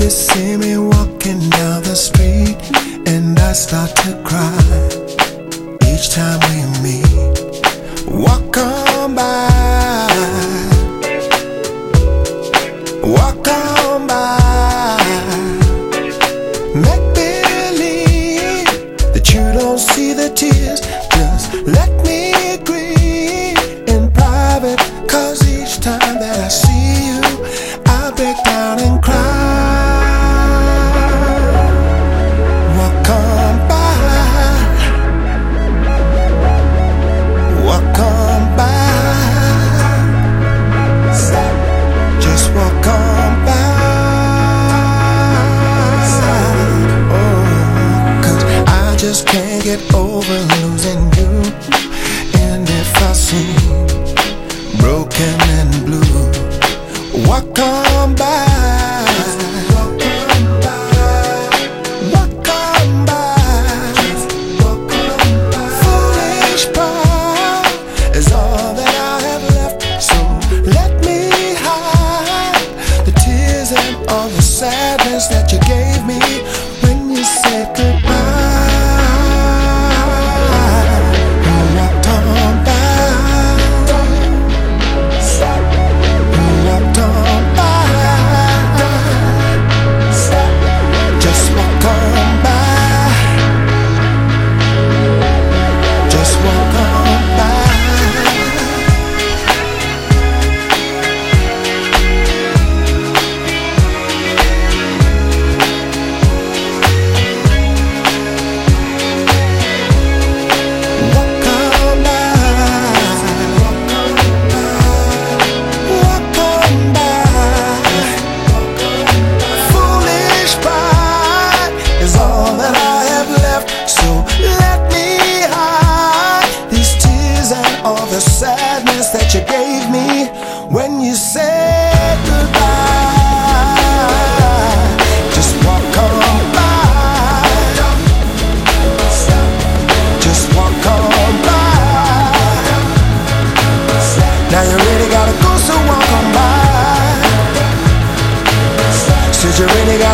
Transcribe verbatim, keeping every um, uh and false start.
You see me walking down the street and I start to cry each time we meet. Walk on by, walk on by. Make believe that you don't see the tears. Just let me grieve in private, 'cause each time that I see you I break down and cry. Walk on by, walk on by. Just walk on by. Oh, 'cause I just can't get over losing you. And if I seem broken and blue, walk on by. All the sadness that you gave me when you said goodbye. You walked on by, you walked on by. Just walk on by, just walk on by. All the sadness that you gave me when you said goodbye. Just walk on by, just walk on by. Now you really gotta go, so walk on by. Said you really gotta